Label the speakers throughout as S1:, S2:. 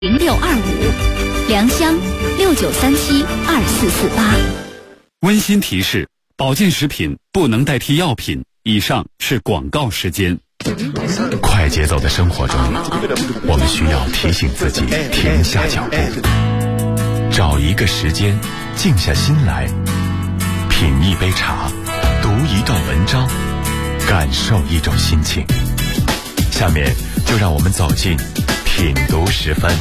S1: 0625，良乡69372448。
S2: 温馨提示：保健食品不能代替药品。以上是广告时间。
S3: 快节奏的生活中，我们需要提醒自己停下脚步，找一个时间，静下心来，品一杯茶，读一段文章，感受一种心情。下面就让我们走进品读10分。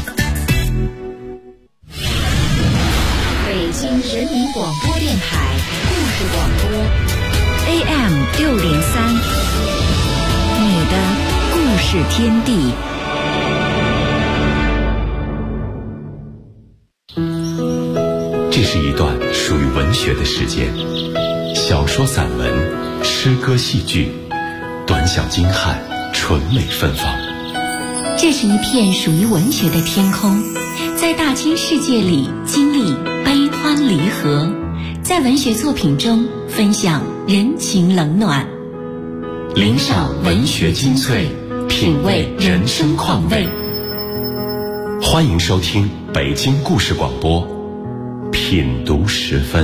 S1: 北京人民广播电台故事广播 AM 603，你的故事天地。
S3: 这是一段属于文学的时间，小说、散文、诗歌、戏剧，短小精悍，纯美芬芳。
S4: 这是一片属于文学的天空，在大千世界里经历悲欢离合，在文学作品中分享人情冷暖，
S3: 领赏文学精粹，品味人生况味。欢迎收听北京故事广播品读10分。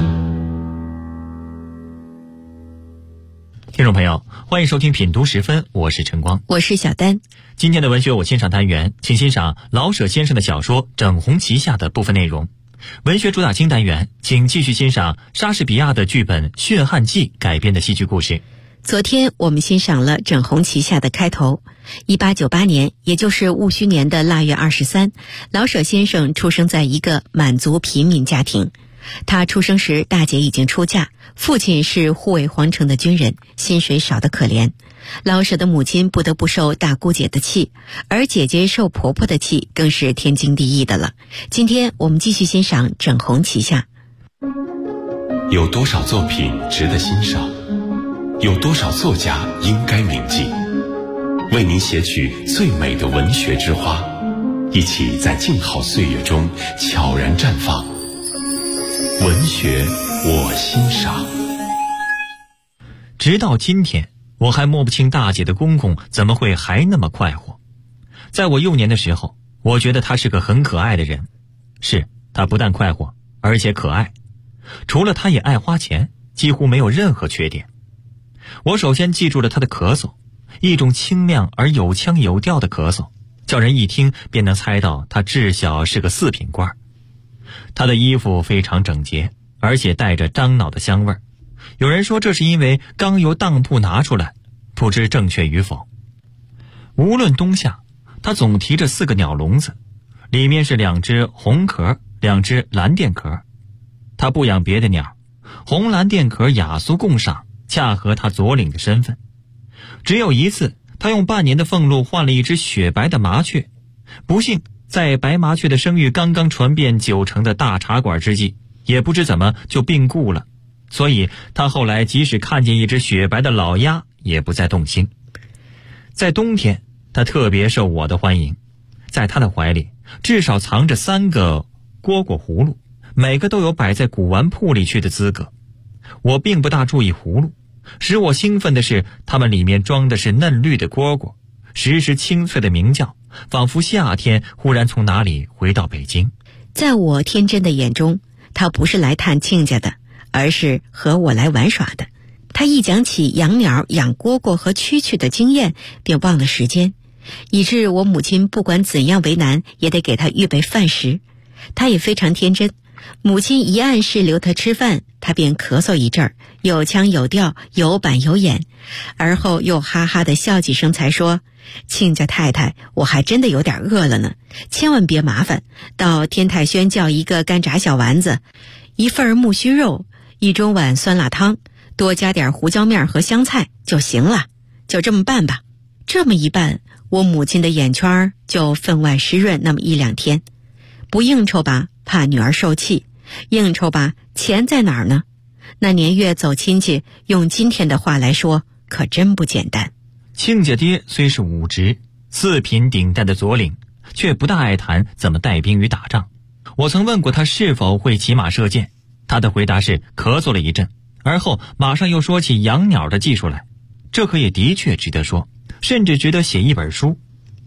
S5: 听众朋友，欢迎收听品读10分，我是陈光，
S4: 我是小丹。
S5: 今天的文学我欣赏单元，请欣赏老舍先生的小说《整红旗下》的部分内容。文学主打金单元，请继续欣赏莎士比亚的剧本《驯汉记》改编的戏剧故事。
S4: 昨天我们欣赏了《整红旗下》的开头。1898年，也就是戊戌年的腊月23，老舍先生出生在一个满族平民家庭。他出生时，大姐已经出嫁，父亲是护卫皇城的军人，薪水少得可怜。老舍的母亲不得不受大姑姐的气，而姐姐受婆婆的气更是天经地义的了。今天我们继续欣赏《整红旗下》。
S3: 有多少作品值得欣赏？有多少作家应该铭记？为您写取最美的文学之花，一起在静好岁月中悄然绽放。文学我欣赏。
S5: 直到今天，我还摸不清大姐的公公怎么会还那么快活。在我幼年的时候，我觉得他是个很可爱的人。是，他不但快活，而且可爱。除了他也爱花钱，几乎没有任何缺点。我首先记住了他的咳嗽，一种清亮而有腔有调的咳嗽，叫人一听便能猜到他至少是个4品官。他的衣服非常整洁，而且带着樟脑的香味儿。有人说这是因为刚由当铺拿出来，不知正确与否。无论冬夏，他总提着4个鸟笼子，里面是2只红壳，2只蓝靛壳。他不养别的鸟，红蓝靛壳雅俗共赏，恰合他左领的身份。只有一次，他用半年的俸禄换了一只雪白的麻雀，不幸在白麻雀的声誉刚刚传遍9城的大茶馆之际，也不知怎么就病故了。所以他后来即使看见一只雪白的老鸭，也不再动心。在冬天，他特别受我的欢迎，在他的怀里至少藏着3个蝈蝈葫芦，每个都有摆在古玩铺里去的资格。我并不大注意葫芦，使我兴奋的是它们里面装的是嫩绿的蝈蝈，时时清脆的鸣叫，仿佛夏天忽然从哪里回到北京。
S4: 在我天真的眼中，他不是来探亲家的，而是和我来玩耍的。他一讲起养鸟、养蝈蝈和蛐蛐的经验，便忘了时间，以致我母亲不管怎样为难，也得给他预备饭食。他也非常天真，母亲一暗示留他吃饭，他便咳嗽一阵儿，有腔有调，有板有眼，而后又哈哈地笑几声，才说：“亲家太太，我还真的有点饿了呢，千万别麻烦，到天泰轩叫一个干炸小丸子，1份木须肉，1盅碗酸辣汤，多加点胡椒面和香菜就行了，就这么办吧。”这么一办，我母亲的眼圈就分外湿润那么1、2天。不应酬吧，怕女儿受气；应酬吧，钱在哪儿呢？那年月走亲戚，用今天的话来说，可真不简单。
S5: 亲家爹虽是武职4品顶戴的左领，却不大爱谈怎么带兵与打仗。我曾问过他是否会骑马射箭，他的回答是咳嗽了一阵，而后马上又说起养鸟的技术来。这可也的确值得说，甚至值得写一本书。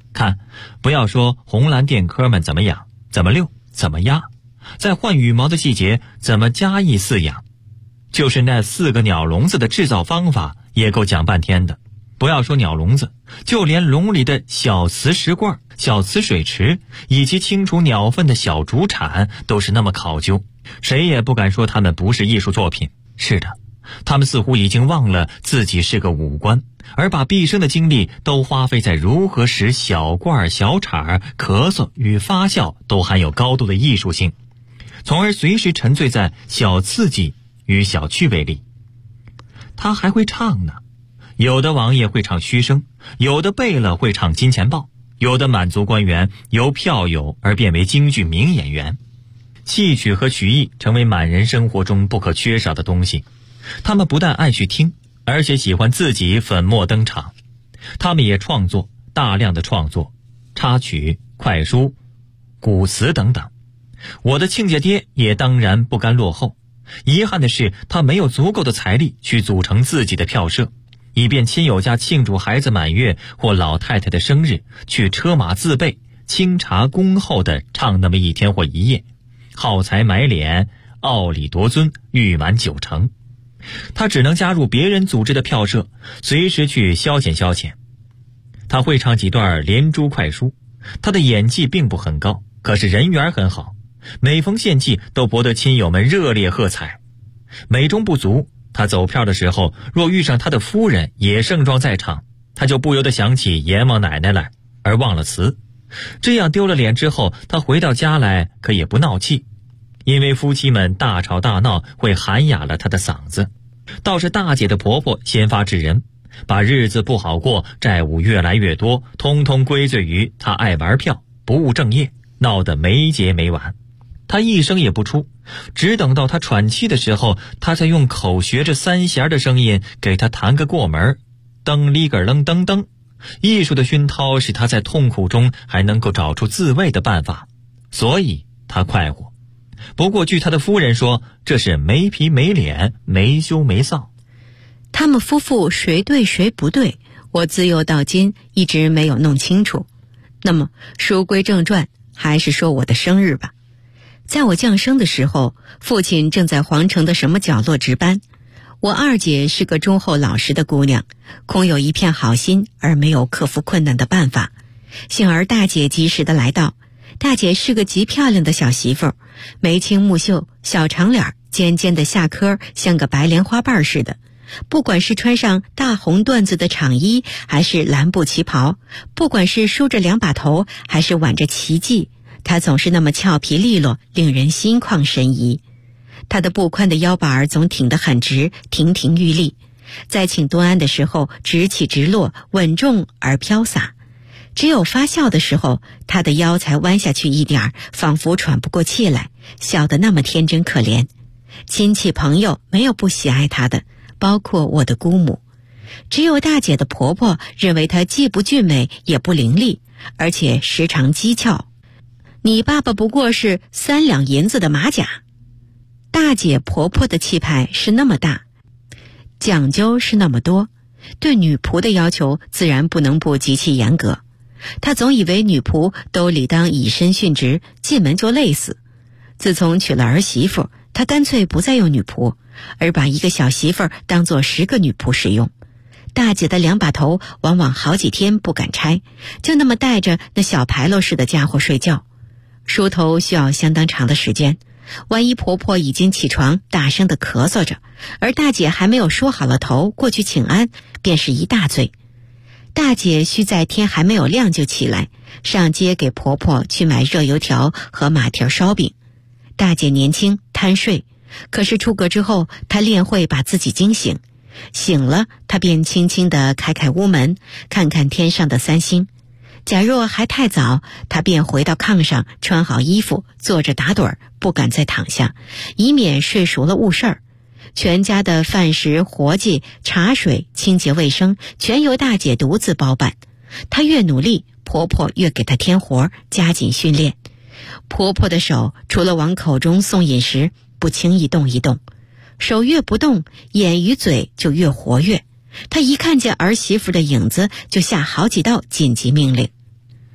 S5: 看，不要说红蓝钿科们怎么养、怎么遛、怎么压，在换羽毛的季节怎么加以饲养，就是那4个鸟笼子的制造方法也够讲半天的。不要说鸟笼子，就连笼里的小瓷石罐、小瓷水池以及清除鸟粪的小竹铲都是那么考究，谁也不敢说他们不是艺术作品。是的，他们似乎已经忘了自己是个武官，而把毕生的精力都花费在如何使小罐、小铲、咳嗽与发酵都含有高度的艺术性，从而随时沉醉在小刺激与小趣味里。他还会唱呢，有的王爷会唱虚声，有的贝勒会唱金钱豹，有的满族官员由票友而变为京剧名演员。戏曲和曲艺成为满人生活中不可缺少的东西，他们不但爱去听，而且喜欢自己粉墨登场。他们也创作，大量的创作，插曲、快书、古词等等。我的亲家爹也当然不甘落后，遗憾的是他没有足够的财力去组成自己的票社，以便亲友家庆祝孩子满月或老太太的生日，去车马自备，清茶恭候地唱那么1天或1夜，耗财买脸，傲礼夺尊，誉满9成。他只能加入别人组织的票社，随时去消遣消遣。他会唱几段连珠快书，他的演技并不很高，可是人缘很好，每逢献祭都博得亲友们热烈喝彩。美中不足，他走票的时候，若遇上他的夫人也盛装在场，他就不由得想起阎王奶奶来，而忘了词。这样丢了脸之后，他回到家来可也不闹气，因为夫妻们大吵大闹会喊哑了他的嗓子。倒是大姐的婆婆先发制人，把日子不好过，债务越来越多，通通归罪于他爱玩票，不务正业，闹得没结没完。他一声也不出，只等到他喘气的时候，他才用口学着3弦的声音给他弹个过门，噔哩个楞噔噔。艺术的熏陶使他在痛苦中还能够找出自卫的办法，所以他快活。不过据他的夫人说，这是没皮没脸，没羞没臊。
S4: 他们夫妇谁对谁不对，我自幼到今一直没有弄清楚。那么书归正传，还是说我的生日吧。在我降生的时候，父亲正在皇城的什么角落值班。我二姐是个忠厚老实的姑娘，空有一片好心而没有克服困难的办法。幸而大姐及时的来到。大姐是个极漂亮的小媳妇，眉清目秀，小长脸，尖尖的下颏像个白莲花瓣似的。不管是穿上大红缎子的长衣，还是蓝布旗袍，不管是梳着2把头，还是挽着旗髻，她总是那么俏皮利落，令人心旷神怡。她的不宽的腰板总挺得很直，亭亭玉立，在请端安的时候直起直落，稳重而飘洒。只有发笑的时候，她的腰才弯下去一点，仿佛喘不过气来，笑得那么天真可怜。亲戚朋友没有不喜爱她的，包括我的姑母。只有大姐的婆婆认为她既不俊美也不伶俐，而且时常讥诮。你爸爸不过是3两银子的马甲。大姐婆婆的气派是那么大，讲究是那么多，对女仆的要求自然不能不极其严格。她总以为女仆都理当以身殉职，进门就累死。自从娶了儿媳妇，她干脆不再用女仆，而把一个小媳妇当作10个女仆使用。大姐的2把头往往好几天不敢拆，就那么带着那小牌楼似的家伙睡觉。梳头需要相当长的时间，万一婆婆已经起床大声地咳嗽着，而大姐还没有梳好了头过去请安，便是一大罪。大姐需在天还没有亮就起来，上街给婆婆去买热油条和马蹄烧饼。大姐年轻贪睡，可是出阁之后，她练会把自己惊醒。醒了，她便轻轻地开开屋门，看看天上的3星。假若还太早，她便回到炕上，穿好衣服，坐着打盹儿，不敢再躺下，以免睡熟了误事儿。全家的饭食、活计、茶水、清洁卫生，全由大姐独自包办。她越努力，婆婆越给她添活，加紧训练。婆婆的手除了往口中送饮食，不轻易动一动。手越不动，眼与嘴就越活跃。她一看见儿媳妇的影子，就下好几道紧急命令。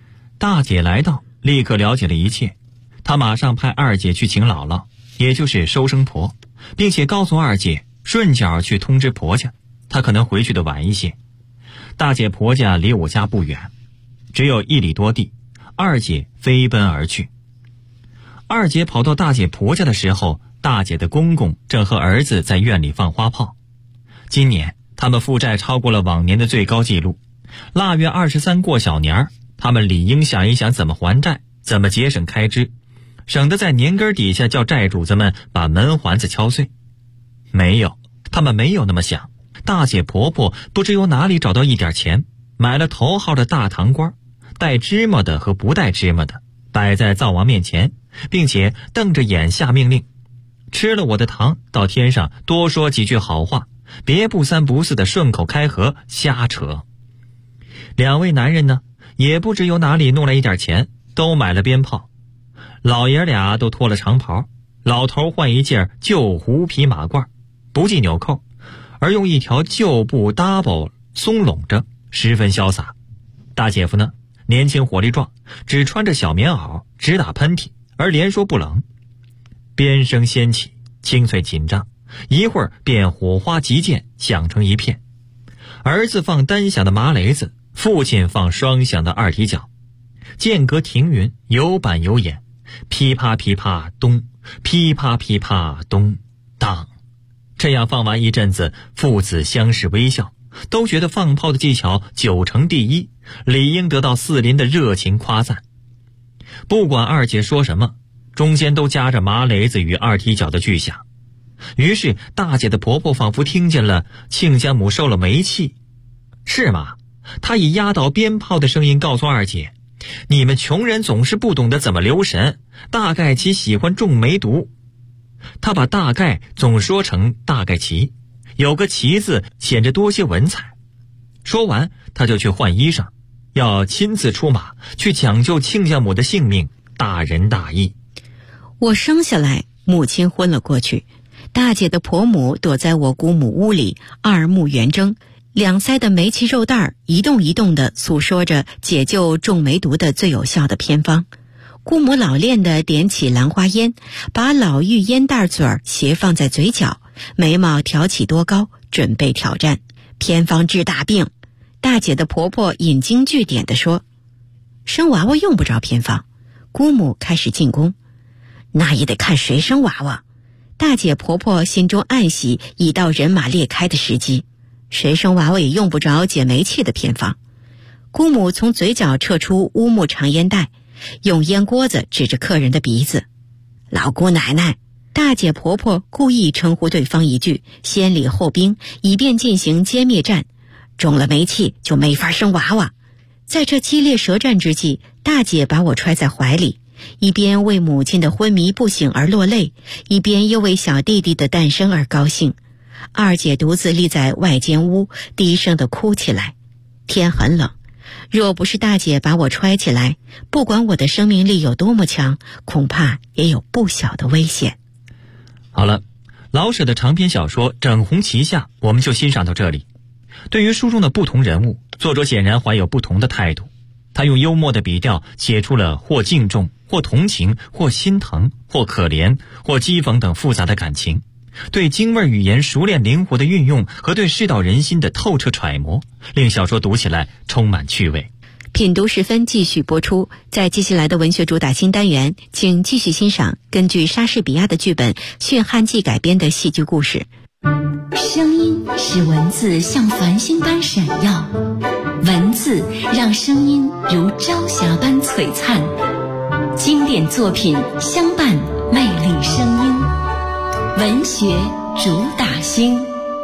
S5: 大姐来到，立刻了解了一切。她马上派二姐去请姥姥，也就是收生婆，并且告诉二姐顺脚去通知婆家，她可能回去的晚一些。大姐婆家离我家不远，只有1里多地，二姐飞奔而去。二姐跑到大姐婆家的时候，大姐的公公正和儿子在院里放花炮。今年他们负债超过了往年的最高纪录，腊月23过小年，他们理应想一想怎么还债，怎么节省开支，省得在年根底下叫债主子们把门环子敲碎。没有，他们没有那么想。大姐婆婆不知由哪里找到一点钱，买了头号的大糖瓜，带芝麻的和不带芝麻的，摆在灶王面前，并且瞪着眼下命令：吃了我的糖，到天上多说几句好话，别不三不四的顺口开河瞎扯。两位男人呢，也不知由哪里弄来一点钱，都买了鞭炮。老爷俩都脱了长袍，老头换一件旧狐皮马褂，不系纽扣，而用一条旧布搭包松拢着，十分潇洒。大姐夫呢，年轻活力壮，只穿着小棉袄，只打喷嚏，而连说不冷。鞭声掀起，清脆紧张，一会儿便火花急溅，响成一片。儿子放单响的麻雷子，父亲放双响的二踢脚，间隔停匀，有板有眼，噼啪噼啪咚，噼啪噼啪咚当。这样放完一阵子，父子相视微笑，都觉得放炮的技巧9成第一，理应得到四邻的热情夸赞。不管二姐说什么，中间都夹着麻雷子与二踢脚的巨响。于是大姐的婆婆仿佛听见了亲家母受了煤气。是吗？她以压倒鞭炮的声音告诉二姐，你们穷人总是不懂得怎么留神，大概其喜欢种梅毒。她把大概总说成大概其，有个其字显着多些文采。说完她就去换衣裳，要亲自出马去抢救亲家母的性命，大仁大义。
S4: 我生下来，母亲昏了过去，大姐的婆母躲在我姑母屋里，二目圆睁，两腮的煤气肉蛋一动一动地诉说着解救种梅毒的最有效的偏方。姑母老练地点起兰花烟，把老玉烟袋嘴儿斜放在嘴角，眉毛挑起多高，准备挑战。偏方治大病。大姐的婆婆引经据典地说，生娃娃用不着偏方。姑母开始进攻，那也得看谁生娃娃。大姐婆婆心中暗喜，已到人马裂开的时机，谁生娃娃也用不着解煤气的偏方。姑母从嘴角撤出乌木长烟袋，用烟锅子指着客人的鼻子。老姑奶奶，大姐婆婆故意称呼对方一句，先礼后兵，以便进行歼灭战。中了煤气就没法生娃娃。在这激烈舌战之际，大姐把我揣在怀里，一边为母亲的昏迷不醒而落泪，一边又为小弟弟的诞生而高兴。二姐独自立在外间屋，低声地哭起来。天很冷，若不是大姐把我揣起来，不管我的生命力有多么强，恐怕也有不小的危险。
S5: 好了，老舍的长篇小说《整红旗下》我们就欣赏到这里。对于书中的不同人物，作者显然怀有不同的态度。他用幽默的笔调写出了或敬重、或同情、或心疼、或可怜、或讥讽等复杂的感情，对京味语言熟练灵活的运用和对世道人心的透彻揣摩，令小说读起来充满趣味。
S4: 品读时分继续播出，在接下来的文学主打新单元，请继续欣赏根据莎士比亚的剧本《驯汉记》改编的戏剧故事。
S1: 声音使文字像繁星般闪耀，文字让声音如朝霞般璀璨。经典作品相伴，魅力声音，文学主打星。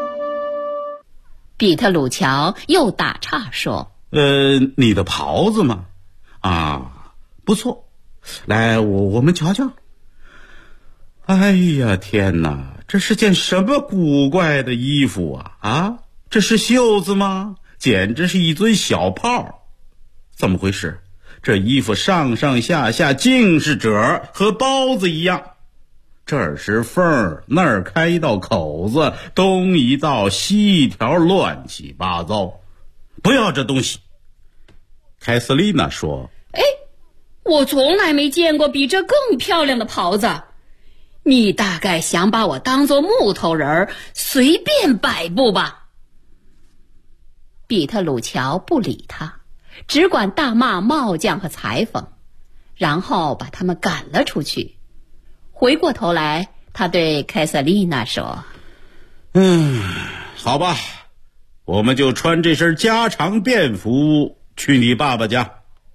S6: 比特鲁乔又打岔说，
S7: 你的袍子嘛，不错，来，我们瞧瞧。哎呀，天哪，这是件什么古怪的衣服啊！这是袖子吗？简直是一尊小炮。怎么回事？这衣服上上下下尽是褶，和包子一样。这儿是缝，那儿开一道口子，东一道西一条，乱七八糟。不要这东西。凯瑟琳娜说，
S6: 我从来没见过比这更漂亮的袍子。你大概想把我当作木头人随便摆布吧。比特鲁乔不理他，只管大骂帽匠和裁缝，然后把他们赶了出去。回过头来，他对凯瑟琳娜说：
S7: 好吧，我们就穿这身家常便服去你爸爸家。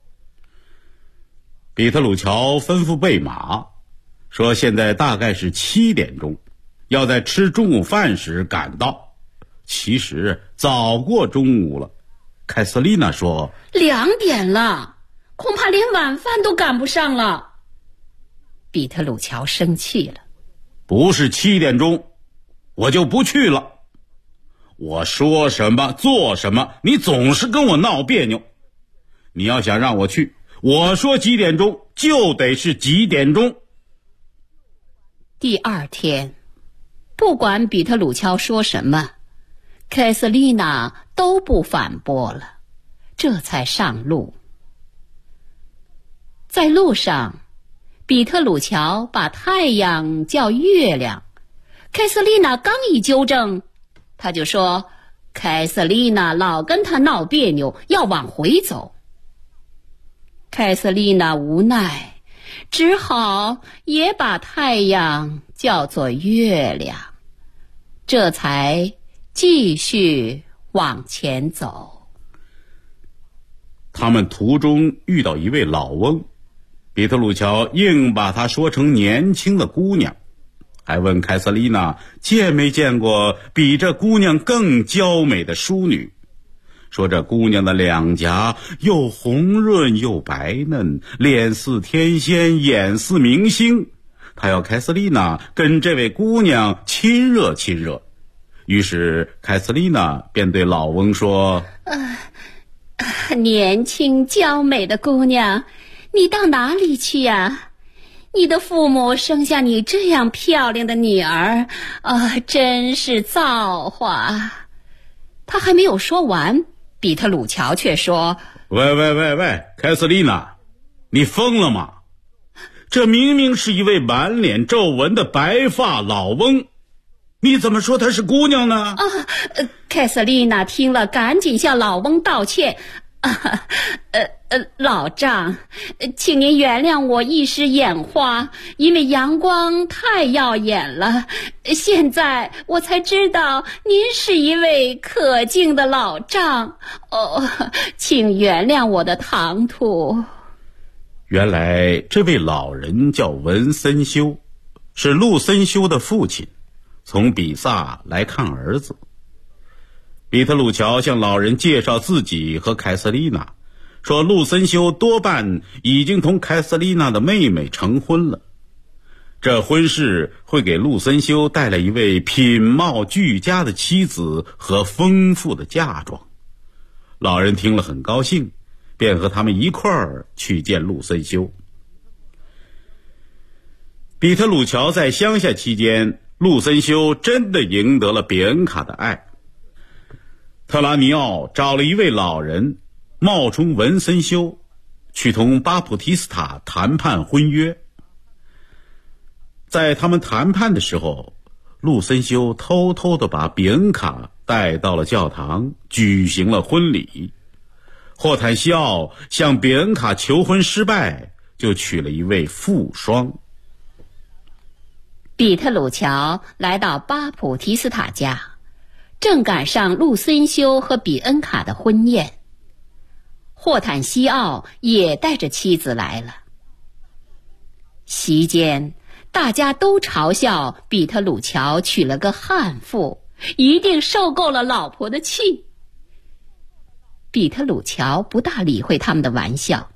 S7: 比特鲁乔吩咐备马，说现在大概是7点钟，要在吃中午饭时赶到。其实早过中午了。凯瑟琳娜说
S6: 2点了，恐怕连晚饭都赶不上了。比特鲁乔生气了。
S7: 不是7点钟，我就不去了。我说什么做什么，你总是跟我闹别扭。你要想让我去，我说几点钟就得是几点钟。
S6: 第二天，不管比特鲁乔说什么，凯瑟琳娜都不反驳了，这才上路。在路上，比特鲁乔把太阳叫月亮，凯瑟琳娜刚一纠正，他就说凯瑟琳娜老跟他闹别扭，要往回走。凯瑟琳娜无奈，只好也把太阳叫做月亮，这才继续往前走。
S7: 他们途中遇到一位老翁，比特鲁乔硬把她说成年轻的姑娘，还问凯瑟琳娜见没见过比这姑娘更娇美的淑女，说这姑娘的两颊又红润又白嫩，脸似天仙，眼似明星，他要凯瑟琳娜跟这位姑娘亲热亲热。于是凯瑟琳娜便对老翁说：
S6: 年轻娇美的姑娘，你到哪里去呀？你的父母生下你这样漂亮的女儿，真是造化。他还没有说完，比特鲁乔却说：
S7: 喂，凯瑟琳娜，你疯了吗？这明明是一位满脸皱纹的白发老翁，你怎么说她是姑娘呢？
S6: 凯瑟琳娜听了赶紧向老翁道歉。老丈，请您原谅我一时眼花，因为阳光太耀眼了。现在我才知道您是一位可敬的老丈。请原谅我的唐突。
S7: 原来这位老人叫文森修，是陆森修的父亲，从比萨来看儿子。比特鲁乔向老人介绍自己和凯瑟琳娜，说陆森修多半已经同凯瑟琳娜的妹妹成婚了，这婚事会给陆森修带来一位品貌俱佳的妻子和丰富的嫁妆。老人听了很高兴，便和他们一块儿去见陆森修。比特鲁乔在乡下期间，陆森修真的赢得了比恩卡的爱。特拉尼奥找了一位老人，冒充文森修，去同巴普提斯塔谈判婚约。在他们谈判的时候，陆森修偷偷地把比恩卡带到了教堂，举行了婚礼。霍坦西奥向比恩卡求婚失败，就娶了一位富双。
S6: 比特鲁乔来到巴普提斯塔家，正赶上陆森修和比恩卡的婚宴。霍坦西奥也带着妻子来了。席间，大家都嘲笑比特鲁乔娶了个悍妇，一定受够了老婆的气。比特鲁乔不大理会他们的玩笑。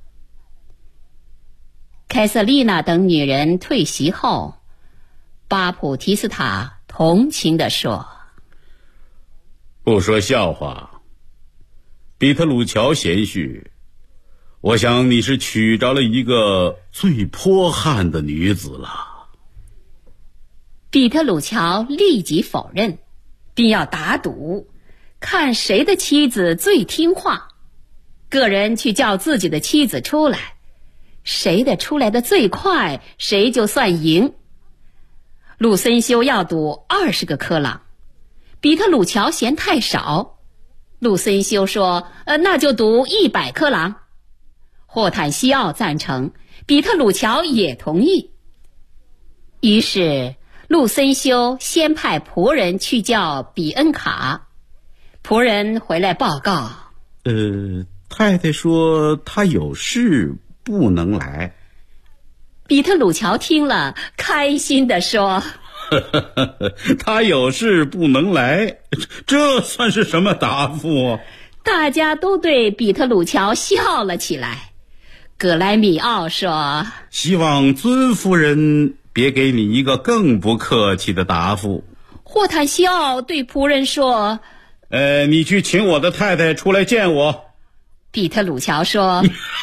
S6: 凯瑟琳娜等女人退席后，巴普提斯塔同情地说：
S7: 不说笑话，比特鲁乔贤婿，我想你是娶着了一个最泼悍的女子了。
S6: 比特鲁乔立即否认，并要打赌，看谁的妻子最听话。个人去叫自己的妻子出来， 谁的出来的最快，谁就算赢。陆森修要赌20个科朗，比特鲁乔嫌太少，陆森修说那就赌100科朗。霍坦西奥赞成，比特鲁乔也同意。于是陆森修先派仆人去叫比恩卡，仆人回来报告，
S7: 太太说她有事不能来。
S6: 比特鲁乔听了，开心地说
S7: 他有事不能来，这算是什么答复？
S6: 大家都对比特鲁乔笑了起来。葛莱米奥说，
S7: 希望尊夫人别给你一个更不客气的答复。
S6: 霍坦西奥对仆人说，
S7: 你去请我的太太出来见我。
S6: 比特鲁乔说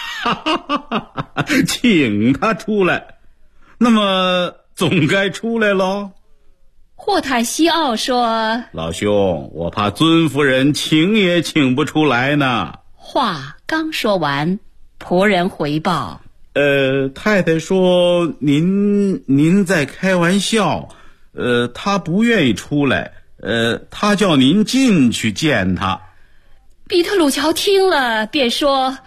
S7: 请她出来，那么总该出来咯。
S6: 霍坦西奥说，
S7: 老兄，我怕尊夫人请也请不出来呢。
S6: 话刚说完，仆人回报，
S7: 太太说您在开玩笑，她不愿意出来，她叫您进去见她。
S6: 比特鲁乔听了便说，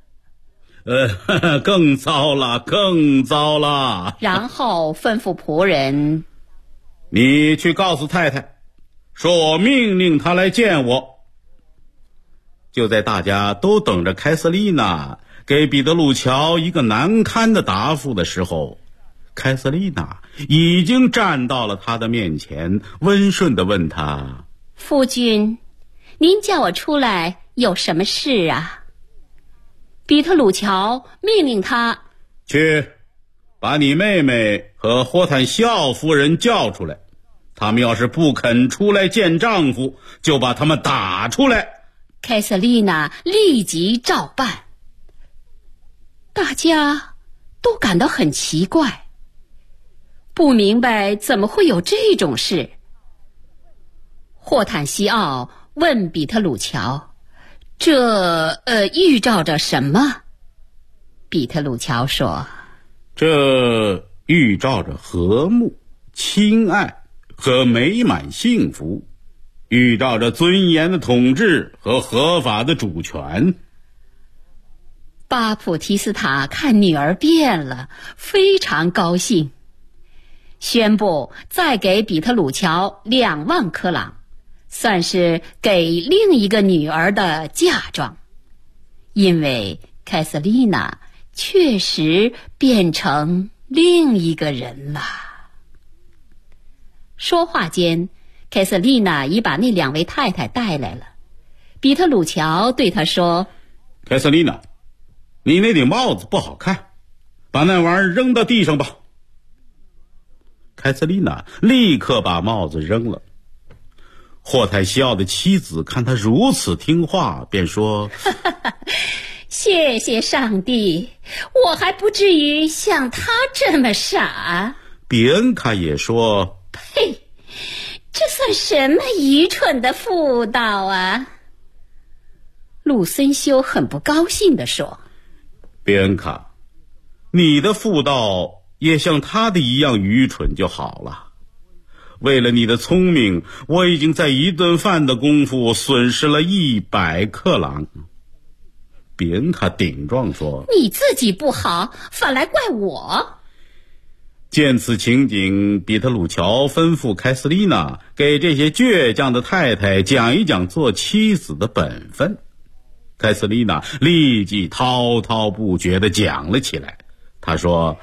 S7: 更糟了，更糟了。
S6: 然后吩咐仆人，
S7: 你去告诉太太，说我命令她来见我。就在大家都等着凯瑟琳娜给彼得鲁乔一个难堪的答复的时候，凯瑟琳娜已经站到了他的面前，温顺地问他，
S6: 夫君，您叫我出来有什么事啊？比特鲁乔命令他
S7: 去把你妹妹和霍坦西奥夫人叫出来，他们要是不肯出来见丈夫，就把他们打出来。
S6: 凯瑟琳娜立即照办。大家都感到很奇怪，不明白怎么会有这种事。霍坦西奥问比特鲁乔，这预兆着什么？比特鲁乔说，
S7: 这预兆着和睦、亲爱和美满幸福，预兆着尊严的统治和合法的主权。
S6: 巴普提斯塔看女儿变了，非常高兴，宣布再给比特鲁乔2万科朗，算是给另一个女儿的嫁妆，因为凯瑟琳娜确实变成另一个人了。说话间，凯瑟琳娜已把那2位太太带来了。比特鲁乔对她说，
S7: 凯瑟琳娜，你那顶帽子不好看，把那玩意儿扔到地上吧。凯瑟琳娜立刻把帽子扔了。霍坦西奥的妻子看他如此听话，便说
S6: 谢谢上帝，我还不至于像他这么傻。
S7: 比恩卡也说，
S6: 呸，这算什么愚蠢的妇道啊。陆森修很不高兴地说，
S7: 比恩卡，你的妇道也像他的一样愚蠢就好了。为了你的聪明，我已经在1顿饭的功夫损失了100克朗。比恩卡顶撞说，
S6: 你自己不好，反来怪我。
S7: 见此情景，比特鲁乔吩咐凯瑟琳娜给这些倔强的太太讲一讲做妻子的本分。凯瑟琳娜立即滔滔不绝地讲了起来。她说，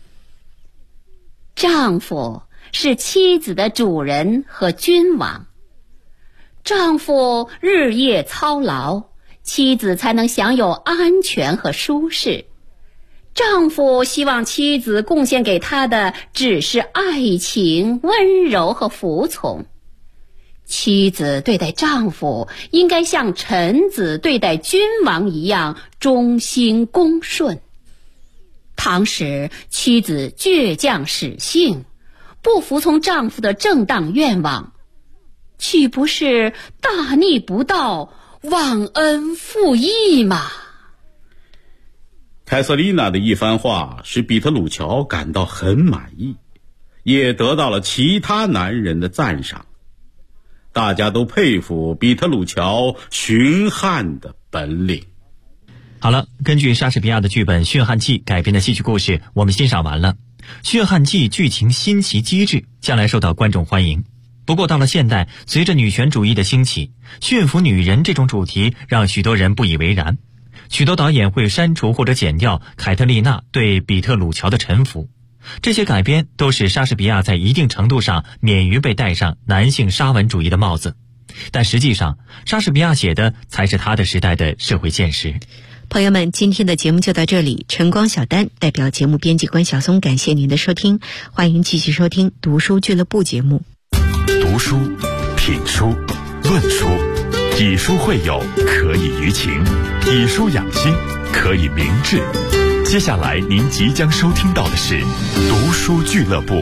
S6: 丈夫是妻子的主人和君王，丈夫日夜操劳，妻子才能享有安全和舒适。丈夫希望妻子贡献给他的只是爱情、温柔和服从。妻子对待丈夫应该像臣子对待君王一样忠心恭顺。倘使妻子倔强使性，不服从丈夫的正当愿望，岂不是大逆不道、忘恩负义吗？
S7: 凯瑟琳娜的一番话使彼得鲁乔感到很满意，也得到了其他男人的赞赏。大家都佩服彼得鲁乔寻汉的本领。
S5: 好了，根据莎士比亚的剧本《驯汉记》改编的戏剧故事我们欣赏完了。《驯汉记》剧情新奇机智，将来受到观众欢迎。不过到了现代，随着女权主义的兴起，驯服女人这种主题让许多人不以为然。许多导演会删除或者剪掉凯特丽娜对彼特鲁乔的臣服，这些改编都使莎士比亚在一定程度上免于被戴上男性沙文主义的帽子，但实际上莎士比亚写的才是他的时代的社会现实。
S4: 朋友们，今天的节目就到这里，晨光小丹代表节目编辑关晓松感谢您的收听，欢迎继续收听读书俱乐部节目。
S3: 读书、品书、论书，以书会友，可以娱情；以书养心，可以明志。接下来您即将收听到的是读书俱乐部。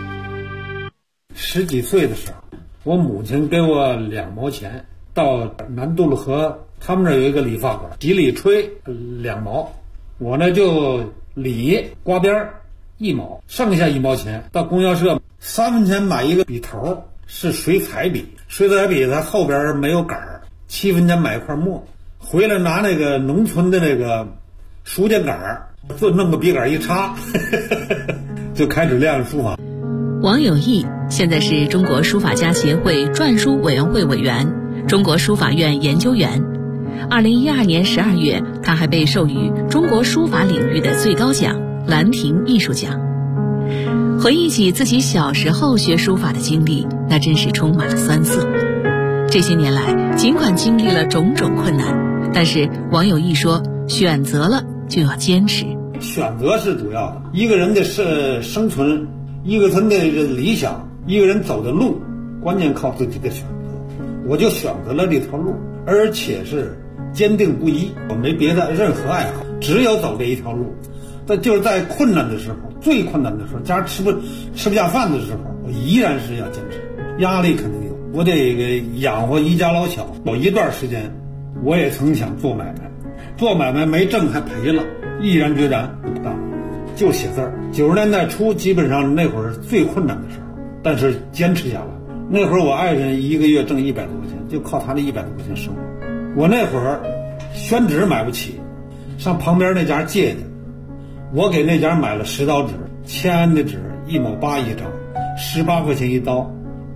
S8: 10几岁的时候，我母亲给我2毛钱，到南杜勒河，他们那有一个理发馆，几里吹2毛，我呢就理刮边1毛，剩下1毛钱到供销社3分钱买一个笔头，是水彩笔，水彩笔它后边没有杆，7分钱买一块墨，回来拿那个农村的那个书架杆，就弄个笔杆一插就开始练书法。
S1: 王有义现在是中国书法家协会篆书委员会委员，中国书法院研究员。2012年12月，他还被授予中国书法领域的最高奖兰亭艺术奖。回忆起自己小时候学书法的经历，那真是充满了酸涩。这些年来，尽管经历了种种困难，但是王有义说，选择了就要坚持。
S8: 选择是主要的，一个人的生存，一个人的理想，一个人走的路，关键靠自己的选择。我就选择了这条路，而且是坚定不移，我没别的任何爱好，只有走这一条路。但就是在困难的时候，最困难的时候，家吃不下饭的时候，我依然是要坚持。压力肯定有，我得养活一家老小。有一段时间，我也曾想做买卖，做买卖没挣还赔了，毅然决然不干，就写字儿。90年代初，基本上那会儿最困难的时候，但是坚持下来。那会儿我爱人一个月挣100多块钱，就靠他的100多块钱生活。我那会儿宣纸买不起，上旁边那家借去。我给那家买了10刀纸，签的纸1毛8一张，18块钱一刀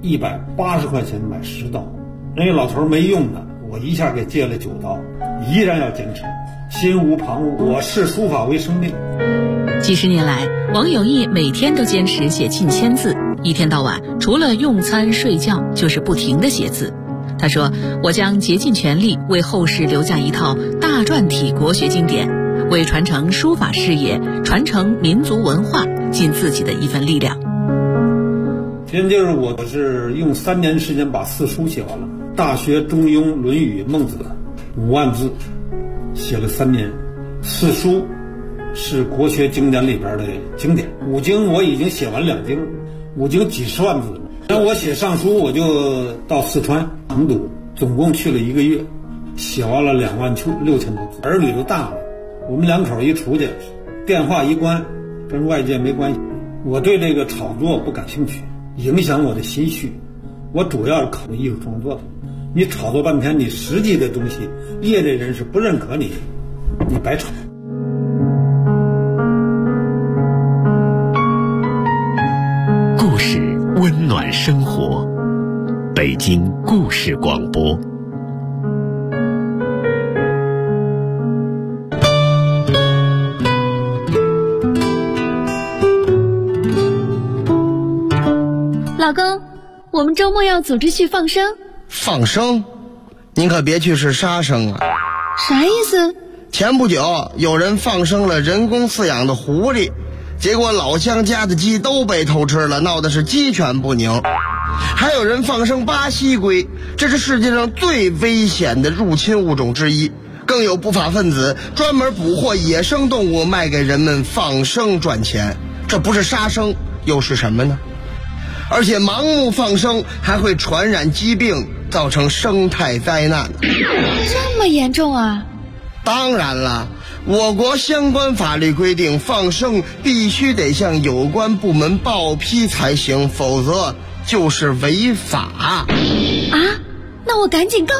S8: ，180块钱买10刀。人家老头没用的，我一下给借了9刀，依然要坚持，心无旁骛。我视书法为生命。
S1: 几十年来，王有义每天都坚持写近1000字，一天到晚除了用餐睡觉就是不停地写字。他说，我将竭尽全力为后世留下一套大篆体国学经典，为传承书法事业、传承民族文化尽自己的一份力量。
S8: 就是我是用3年时间把4书写完了，《大学》《中庸》《论语》《孟子》5万字，写了3年。4书是国学经典里边的经典，5经我已经写完2经，5经几十万字了。然后我写上书，我就到四川成都，总共去了1个月，写完了26000多字。儿女都大了，我们2口一出去，电话一关，跟外界没关系。我对这个炒作不感兴趣，影响我的心绪。我主要是考虑艺术创作的。你炒作半天，你实际的东西，业内人士不认可你，你白炒。
S3: 故事温暖生活，北京故事广播。
S9: 老公，我们周末要组织去放生。
S10: 放生？您可别去是杀生啊！
S9: 啥意思？
S10: 前不久有人放生了人工饲养的狐狸，结果老乡家的鸡都被偷吃了，闹的是鸡犬不宁。还有人放生巴西龟，这是世界上最危险的入侵物种之一。更有不法分子专门捕获野生动物卖给人们放生赚钱，这不是杀生又是什么呢？而且盲目放生还会传染疾病，造成生态灾难。
S9: 这么严重啊？
S10: 当然了， 我国相关法律规定，放生必须得向有关部门报批才行，否则就是违法。
S9: 啊，那我赶紧告